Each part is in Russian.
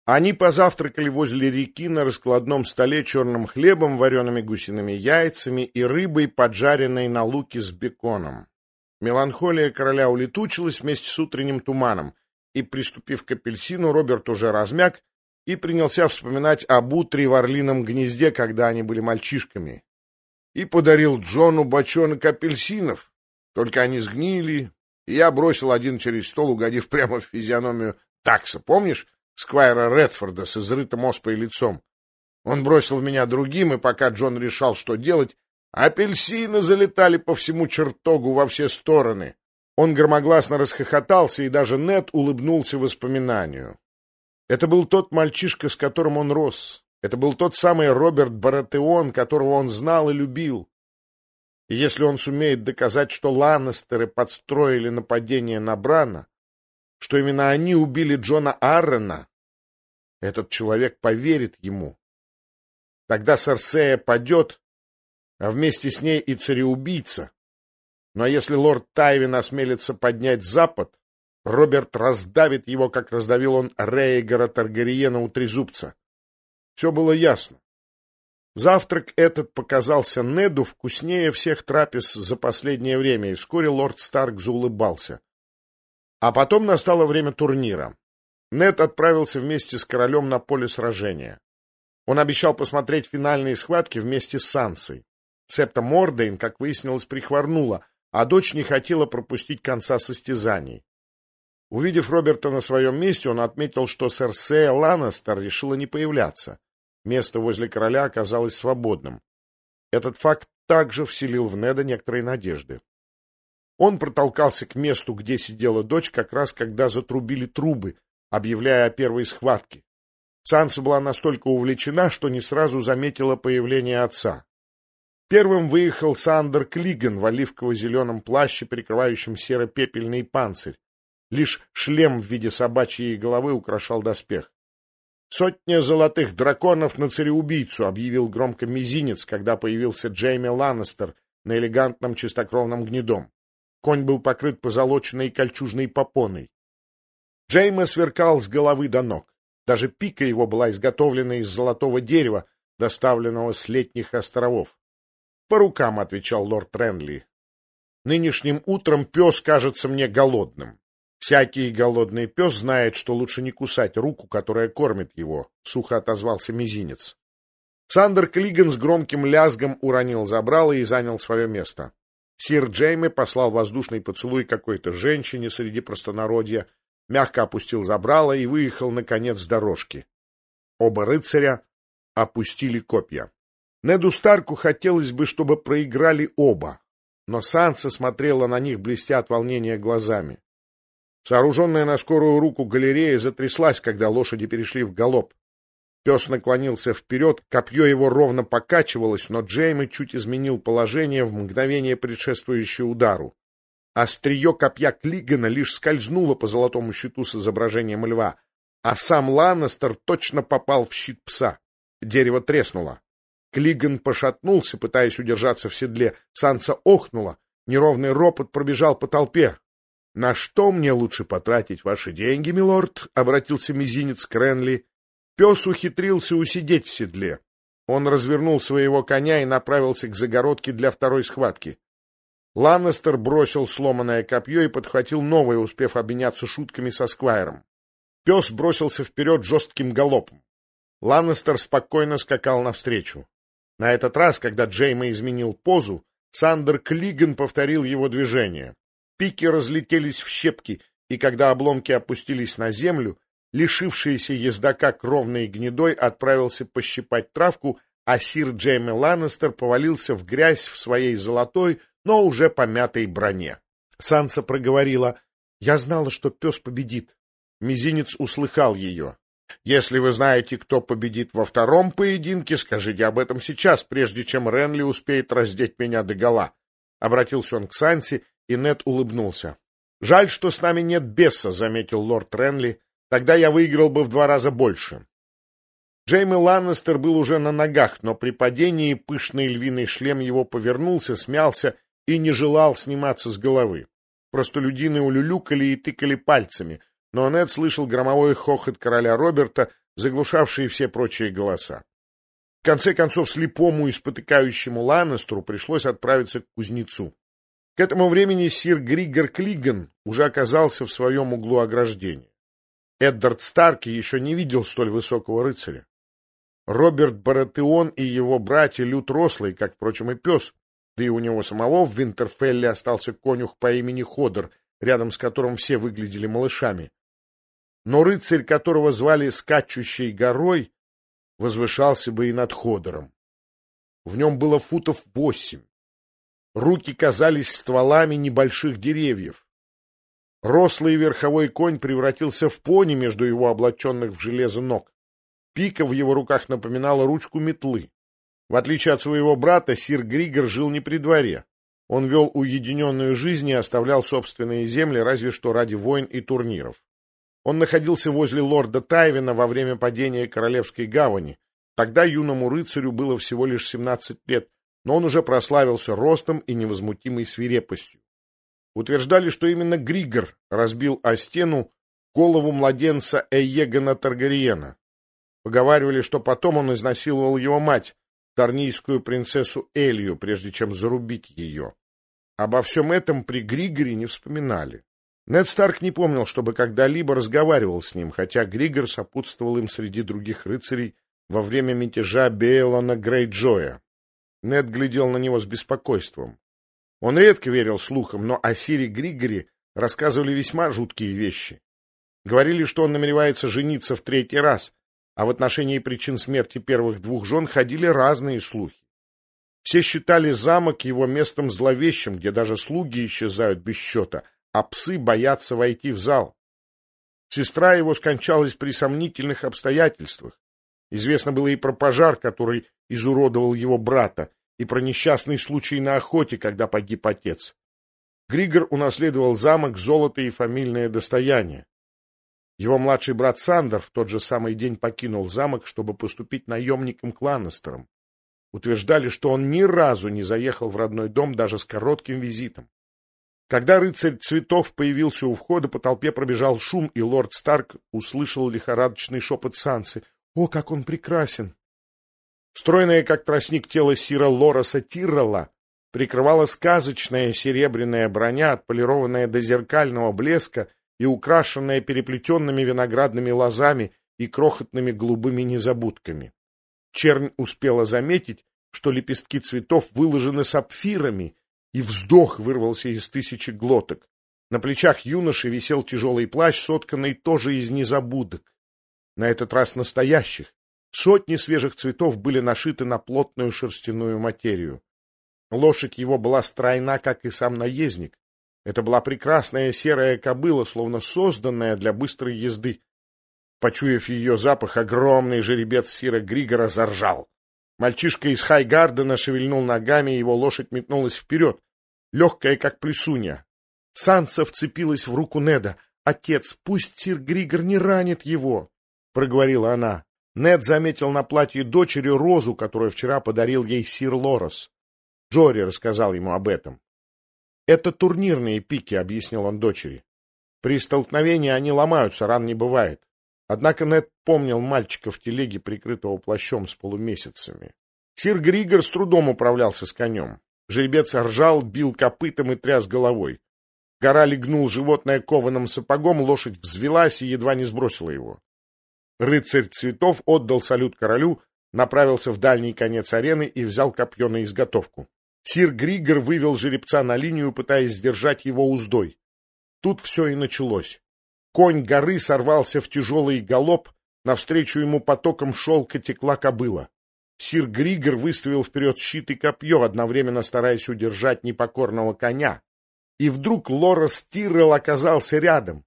Они позавтракали возле реки на раскладном столе черным хлебом, вареными гусиными яйцами и рыбой, поджаренной на луке с беконом. Меланхолия короля улетучилась вместе с утренним туманом, и, приступив к апельсину, Роберт уже размяк и принялся вспоминать об утре в орлином гнезде, когда они были мальчишками. И подарил Джону бочонок апельсинов, только они сгнили, и я бросил один через стол, угодив прямо в физиономию такса, помнишь? Сквайра Редфорда с изрытым оспой лицом. Он бросил в меня другим, и пока Джон решал, что делать, апельсины залетали по всему чертогу во все стороны. Он громогласно расхохотался, и даже Нед улыбнулся воспоминанию. Это был тот мальчишка, с которым он рос. Это был тот самый Роберт Баратеон, которого он знал и любил. И если он сумеет доказать, что Ланнестеры подстроили нападение на Брана, что именно они убили Джона Аррена, этот человек поверит ему. Тогда Серсея падет, а вместе с ней и цареубийца. Но если лорд Тайвин осмелится поднять Запад, Роберт раздавит его, как раздавил он Рейгара Таргариена у Трезубца. Все было ясно. Завтрак этот показался Неду вкуснее всех трапез за последнее время, и вскоре лорд Старк заулыбался. А потом настало время турнира. Нед отправился вместе с королем на поле сражения. Он обещал посмотреть финальные схватки вместе с Сансой. Септа Мордейн, как выяснилось, прихворнула, а дочь не хотела пропустить конца состязаний. Увидев Роберта на своем месте, он отметил, что Серсея Ланнестер решила не появляться. Место возле короля оказалось свободным. Этот факт также вселил в Неда некоторые надежды. Он протолкался к месту, где сидела дочь, как раз когда затрубили трубы, объявляя о первой схватке. Санса была настолько увлечена, что не сразу заметила появление отца. Первым выехал Сандер Клиган в оливково-зеленом плаще, прикрывающем серо-пепельный панцирь. Лишь шлем в виде собачьей головы украшал доспех. «Сотня золотых драконов на цареубийцу», — объявил громко мизинец, когда появился Джейми Ланнестер на элегантном чистокровном гнедом. Конь был покрыт позолоченной кольчужной попоной. Джейми сверкал с головы до ног. Даже пика его была изготовлена из золотого дерева, доставленного с летних островов. «По рукам», — отвечал лорд Ренли. «Нынешним утром пес кажется мне голодным. Всякий голодный пес знает, что лучше не кусать руку, которая кормит его», — сухо отозвался мизинец. Сандер Клиган с громким лязгом уронил забрало и занял свое место. Сир Джейми послал воздушный поцелуй какой-то женщине среди простонародья, мягко опустил забрало и выехал, наконец, с дорожки. Оба рыцаря опустили копья. Неду Старку хотелось бы, чтобы проиграли оба, но Санса смотрела на них, блестя от волнения глазами. Сооруженная на скорую руку галерея затряслась, когда лошади перешли в галоп. Пес наклонился вперед, копье его ровно покачивалось, но Джейми чуть изменил положение в мгновение, предшествующее удару. Острие копья Клигана лишь скользнуло по золотому щиту с изображением льва, а сам Ланнестер точно попал в щит пса. Дерево треснуло. Клиган пошатнулся, пытаясь удержаться в седле. Санса охнула. Неровный ропот пробежал по толпе. — На что мне лучше потратить ваши деньги, милорд? — обратился мизинец к Ренли. Пес ухитрился усидеть в седле. Он развернул своего коня и направился к загородке для второй схватки. Ланнестер бросил сломанное копье и подхватил новое, успев обменяться шутками со Сквайром. Пес бросился вперед жестким галопом. Ланнестер спокойно скакал навстречу. На этот раз, когда Джейми изменил позу, Сандер Клиган повторил его движение. Пики разлетелись в щепки, и когда обломки опустились на землю, лишившийся ездока кровной гнедой отправился пощипать травку, а сир Джейми Ланнестер повалился в грязь в своей золотой, но уже помятой броне. Санса проговорила: «Я знала, что пес победит». Мизинец услыхал ее. «Если вы знаете, кто победит во втором поединке, скажите об этом сейчас, прежде чем Ренли успеет раздеть меня догола». Обратился он к Сансе, и Нед улыбнулся. «Жаль, что с нами нет беса», — заметил лорд Ренли. «Тогда я выиграл бы в 2 раза больше». Джейми Ланнестер был уже на ногах, но при падении пышный львиный шлем его повернулся, смялся и не желал сниматься с головы. Простолюдины улюлюкали и тыкали пальцами, но Нед слышал громовой хохот короля Роберта, заглушавшие все прочие голоса. В конце концов, слепому и спотыкающему Ланнестеру пришлось отправиться к кузнецу. К этому времени сир Григор Клиган уже оказался в своем углу ограждения. Эддард Старки еще не видел столь высокого рыцаря. Роберт Баратеон и его братья Лют Рослый, как, впрочем, и пес, да и у него самого в Винтерфелле остался конюх по имени Ходор, рядом с которым все выглядели малышами. Но рыцарь, которого звали Скачущей горой, возвышался бы и над Ходором. В нем было футов 8. Руки казались стволами небольших деревьев. Рослый верховой конь превратился в пони между его облаченных в железо ног. Пика в его руках напоминала ручку метлы. В отличие от своего брата, сир Григор жил не при дворе. Он вел уединенную жизнь и оставлял собственные земли разве что ради войн и турниров. Он находился возле лорда Тайвина во время падения Королевской гавани. Тогда юному рыцарю было всего лишь 17 лет, но он уже прославился ростом и невозмутимой свирепостью. Утверждали, что именно Григор разбил о стену голову младенца Эйегона Таргариена. Поговаривали, что потом он изнасиловал его мать, тарнийскую принцессу Элью, прежде чем зарубить ее. Обо всем этом при Григоре не вспоминали. Нед Старк не помнил, чтобы когда-либо разговаривал с ним, хотя Григор сопутствовал им среди других рыцарей во время мятежа Бейлона Грейджоя. Нед глядел на него с беспокойством. Он редко верил слухам, но о сире Григоре рассказывали весьма жуткие вещи. Говорили, что он намеревается жениться в 3-й раз, а в отношении причин смерти первых 2 жен ходили разные слухи. Все считали замок его местом зловещим, где даже слуги исчезают без счета, а псы боятся войти в зал. Сестра его скончалась при сомнительных обстоятельствах. Известно было и про пожар, который изуродовал его брата, и про несчастный случай на охоте, когда погиб отец. Григор унаследовал замок, золото и фамильное достояние. Его младший брат Сандер в тот же самый день покинул замок, чтобы поступить наемником к Ланнестерам. Утверждали, что он ни разу не заехал в родной дом даже с коротким визитом. Когда рыцарь цветов появился у входа, по толпе пробежал шум, и лорд Старк услышал лихорадочный шепот Сансы. «О, как он прекрасен!» Стройное, как тростник, тело сира Лороса Тиррелла прикрывала сказочная серебряная броня, отполированная до зеркального блеска и украшенная переплетенными виноградными лозами и крохотными голубыми незабудками. Чернь успела заметить, что лепестки цветов выложены сапфирами, и вздох вырвался из 1000 глоток. На плечах юноши висел тяжелый плащ, сотканный тоже из незабудок. На этот раз настоящих. Сотни свежих цветов были нашиты на плотную шерстяную материю. Лошадь его была стройна, как и сам наездник. Это была прекрасная серая кобыла, словно созданная для быстрой езды. Почуяв ее запах, огромный жеребец сира Григора заржал. Мальчишка из Хайгардена шевельнул ногами, и его лошадь метнулась вперед, легкая, как плесунья. Санса вцепилась в руку Неда. «Отец, пусть сир Григор не ранит его!» — проговорила она. Нед заметил на платье дочери розу, которую вчера подарил ей сир Лорос. Джори рассказал ему об этом. «Это турнирные пики», — объяснил он дочери. «При столкновении они ломаются, ран не бывает». Однако Нед помнил мальчика в телеге, прикрытого плащом с полумесяцами. Сир Григор с трудом управлялся с конем. Жеребец ржал, бил копытом и тряс головой. Гора легнул животное кованым сапогом, лошадь взвелась и едва не сбросила его. Рыцарь цветов отдал салют королю, направился в дальний конец арены и взял копье на изготовку. Сир Григор вывел жеребца на линию, пытаясь сдержать его уздой. Тут все и началось. Конь горы сорвался в тяжелый галоп, навстречу ему потоком шелка текла кобыла. Сир Григор выставил вперед щит и копье, одновременно стараясь удержать непокорного коня. И вдруг Лорос Тиррелл оказался рядом.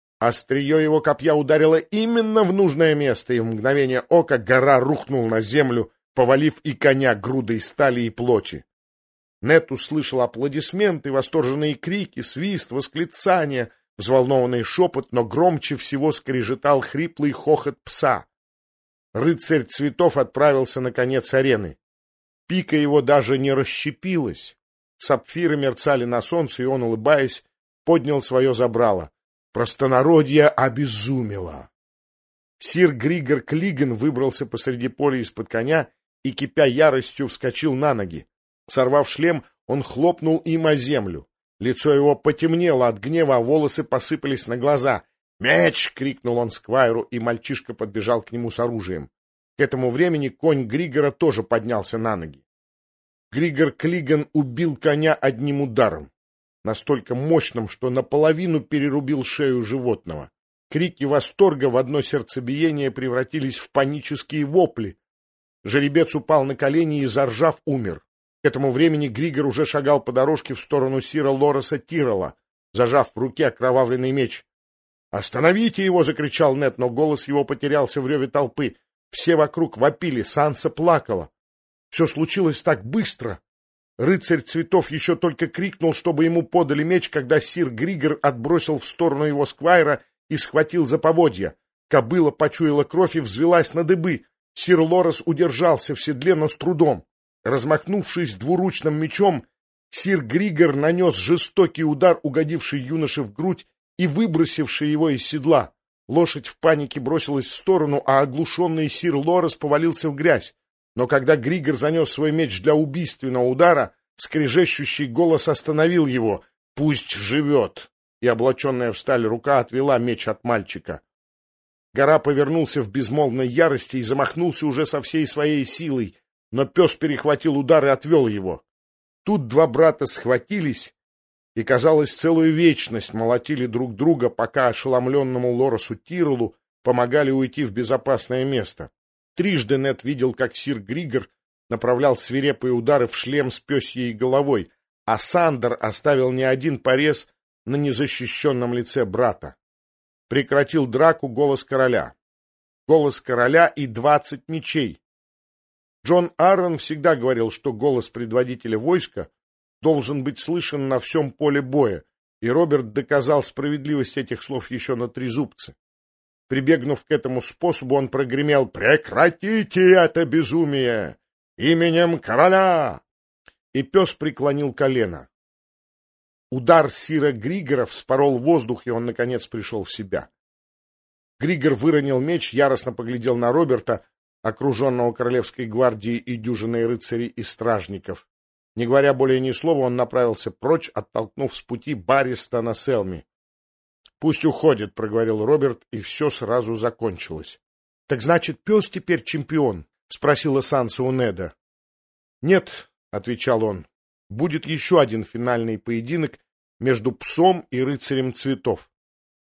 Острие его копья ударило именно в нужное место, и в мгновение ока гора рухнул на землю, повалив и коня грудой стали и плоти. Нед услышал аплодисменты, восторженные крики, свист, восклицания, взволнованный шепот, но громче всего скрежетал хриплый хохот пса. Рыцарь цветов отправился на конец арены. Пика его даже не расщепилась. Сапфиры мерцали на солнце, и он, улыбаясь, поднял свое забрало. Простонародье обезумело. Сир Григор Клиган выбрался посреди поля из-под коня и, кипя яростью, вскочил на ноги. Сорвав шлем, он хлопнул им о землю. Лицо его потемнело от гнева, а волосы посыпались на глаза. «Меч!» — крикнул он сквайру, и мальчишка подбежал к нему с оружием. К этому времени конь Григора тоже поднялся на ноги. Григор Клиган убил коня одним ударом, настолько мощным, что наполовину перерубил шею животного. Крики восторга в одно сердцебиение превратились в панические вопли. Жеребец упал на колени и, заржав, умер. К этому времени Григор уже шагал по дорожке в сторону сира Лореса Тиррелла, зажав в руке окровавленный меч. «Остановите его!» — закричал Нед, но голос его потерялся в реве толпы. Все вокруг вопили, Санса плакала. Все случилось так быстро. Рыцарь цветов еще только крикнул, чтобы ему подали меч, когда сир Григор отбросил в сторону его сквайра и схватил за поводья. Кобыла почуяла кровь и взвелась на дыбы. Сир Лорес удержался в седле, но с трудом. Размахнувшись двуручным мечом, сир Григор нанес жестокий удар, угодивший юноше в грудь и выбросивший его из седла. Лошадь в панике бросилась в сторону, а оглушенный сир Лорес повалился в грязь. Но когда Григор занес свой меч для убийственного удара, скрежещущий голос остановил его. «Пусть живет!» И облаченная в сталь рука отвела меч от мальчика. Гора повернулся в безмолвной ярости и замахнулся уже со всей своей силой, но пес перехватил удар и отвел его. Тут два брата схватились и, казалось, целую вечность молотили друг друга, пока ошеломленному Лоресу Тирреллу помогали уйти в безопасное место. Трижды Нед видел, как сир Григор направлял свирепые удары в шлем с пёсьей головой, а Сандер оставил не один порез на незащищенном лице брата. Прекратил драку голос короля. Голос короля и 20 мечей. Джон Аррон всегда говорил, что голос предводителя войска должен быть слышен на всем поле боя, и Роберт доказал справедливость этих слов еще на трезубце. Прибегнув к этому способу, он прогремел: «Прекратите это безумие! Именем короля!» И пес преклонил колено. Удар сира Григора вспорол воздух, и он, наконец, пришел в себя. Григор выронил меч, яростно поглядел на Роберта, окруженного королевской гвардией и дюжиной рыцарей и стражников. Не говоря более ни слова, он направился прочь, оттолкнув с пути Барристона Селми. «Пусть уходит», — проговорил Роберт, и все сразу закончилось. «Так значит, пес теперь чемпион?» — спросила Санса у Неда. «Нет», — отвечал он, — «будет еще один финальный поединок между псом и рыцарем цветов».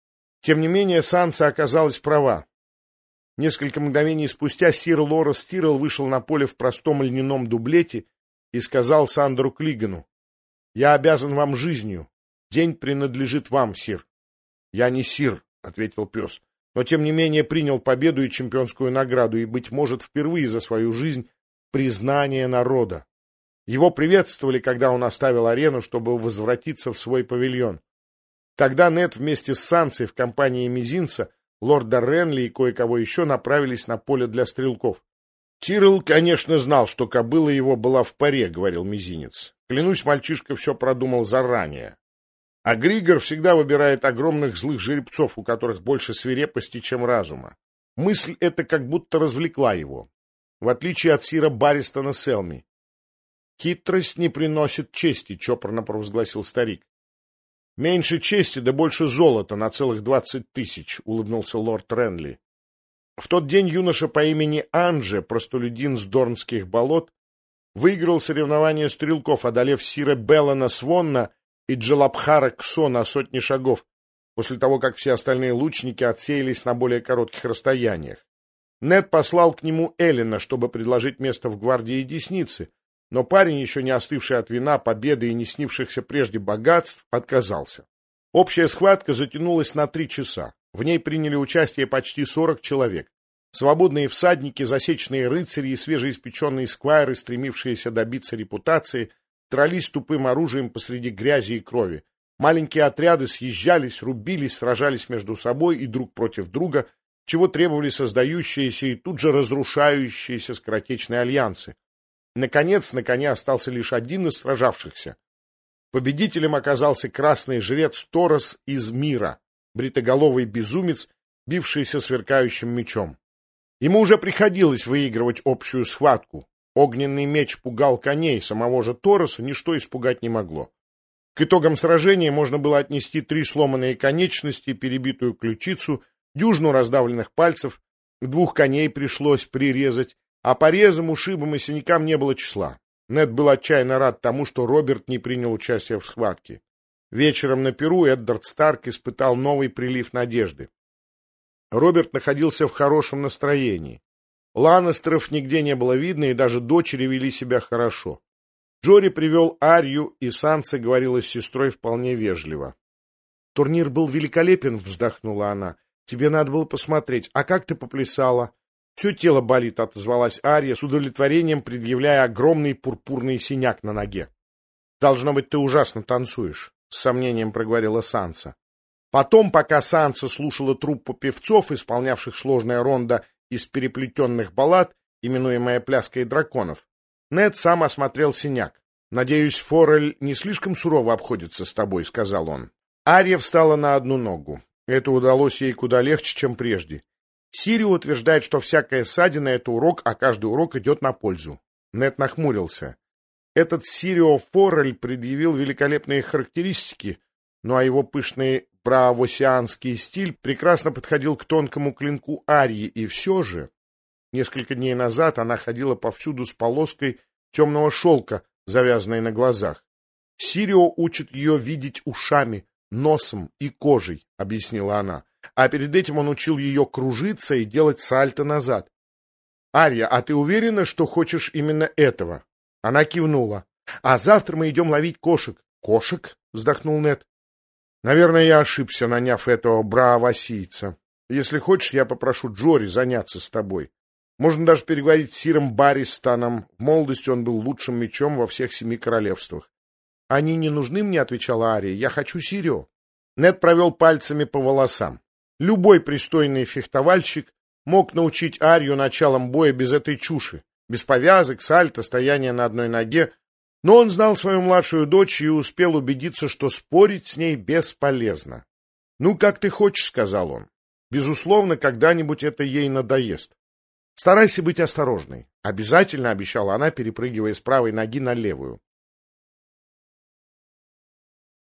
Тем не менее, Санса оказалась права. Несколько мгновений спустя сир Лорес Тиррелл вышел на поле в простом льняном дублете и сказал Сандеру Клигану: «Я обязан вам жизнью. День принадлежит вам, сир». «Я не сир», — ответил пес, но тем не менее принял победу и чемпионскую награду, и, быть может, впервые за свою жизнь признание народа. Его приветствовали, когда он оставил арену, чтобы возвратиться в свой павильон. Тогда Нед вместе с Сансой в компании мизинца, лорда Ренли и кое-кого еще направились на поле для стрелков. «Тиррелл, конечно, знал, что кобыла его была в паре», — говорил мизинец. «Клянусь, мальчишка все продумал заранее. А Григор всегда выбирает огромных злых жеребцов, у которых больше свирепости, чем разума. Мысль эта как будто развлекла его, в отличие от сира Барристона Селми. «Хитрость не приносит чести», — чопорно провозгласил старик. «Меньше чести, да больше золота на целых 20 тысяч», — улыбнулся лорд Ренли. В тот день юноша по имени Анже, простолюдин с Дорнских болот, выиграл соревнование стрелков, одолев сира Беллана Свонна и Джалабхара Ксо на сотни шагов, после того, как все остальные лучники отсеялись на более коротких расстояниях. Нед послал к нему Эллина, чтобы предложить место в гвардии Десницы, но парень, еще не остывший от вина, победы и не снившихся прежде богатств, отказался. Общая схватка затянулась на 3 часа. В ней приняли участие почти 40 человек. Свободные всадники, засечные рыцари и свежеиспеченные сквайры, стремившиеся добиться репутации, дрались тупым оружием посреди грязи и крови. Маленькие отряды съезжались, рубились, сражались между собой и друг против друга, чего требовали создающиеся и тут же разрушающиеся скоротечные альянсы. Наконец, на коне остался лишь один из сражавшихся. Победителем оказался красный жрец Торос из Мира, бритоголовый безумец, бившийся сверкающим мечом. Ему уже приходилось выигрывать общую схватку. Огненный меч пугал коней, самого же Тороса ничто испугать не могло. К итогам сражения можно было отнести 3 сломанные конечности, перебитую ключицу, дюжину раздавленных пальцев, 2 коней пришлось прирезать, а порезам, ушибам и синякам не было числа. Нед был отчаянно рад тому, что Роберт не принял участия в схватке. Вечером на пиру Эддард Старк испытал новый прилив надежды. Роберт находился в хорошем настроении. Ланнестеров нигде не было видно, и даже дочери вели себя хорошо. Джори привел Арью, и Санса говорила с сестрой вполне вежливо. «Турнир был великолепен», — вздохнула она. «Тебе надо было посмотреть. А как ты поплясала?» «Все тело болит», — отозвалась Арья, с удовлетворением предъявляя огромный пурпурный синяк на ноге. «Должно быть, ты ужасно танцуешь», — с сомнением проговорила Санса. Потом, пока Санса слушала труппу певцов, исполнявших сложное рондо из переплетенных баллад, именуемая «Пляской драконов», Нед сам осмотрел синяк. «Надеюсь, Форель не слишком сурово обходится с тобой», — сказал он. Арья встала на одну ногу. Это удалось ей куда легче, чем прежде. Сирио утверждает, что всякая ссадина — это урок, а каждый урок идет на пользу. Нед нахмурился. Этот Сирио Форель предъявил великолепные характеристики, ну а его пышный браавосианский стиль прекрасно подходил к тонкому клинку Арьи, и все же... Несколько дней назад она ходила повсюду с полоской темного шелка, завязанной на глазах. Сирио учит ее видеть ушами, носом и кожей, — объяснила она. А перед этим он учил ее кружиться и делать сальто назад. «Арья, а ты уверена, что хочешь именно этого?» Она кивнула. «А завтра мы идем ловить кошек». «Кошек?» — вздохнул Нед. «Наверное, я ошибся, наняв этого браавосийца. Если хочешь, я попрошу Джори заняться с тобой. Можно даже переговорить с сиром Барристаном. В молодости он был лучшим мечом во всех 7 королевствах». «Они не нужны мне», — отвечала Ария. «Я хочу Сирио». Нед провел пальцами по волосам. Любой пристойный фехтовальщик мог научить Арью началом боя без этой чуши, без повязок, сальто, стояния на одной ноге, но он знал свою младшую дочь и успел убедиться, что спорить с ней бесполезно. «Ну, как ты хочешь», — сказал он. «Безусловно, когда-нибудь это ей надоест. Старайся быть осторожной». «Обязательно», — обещала она, перепрыгивая с правой ноги на левую.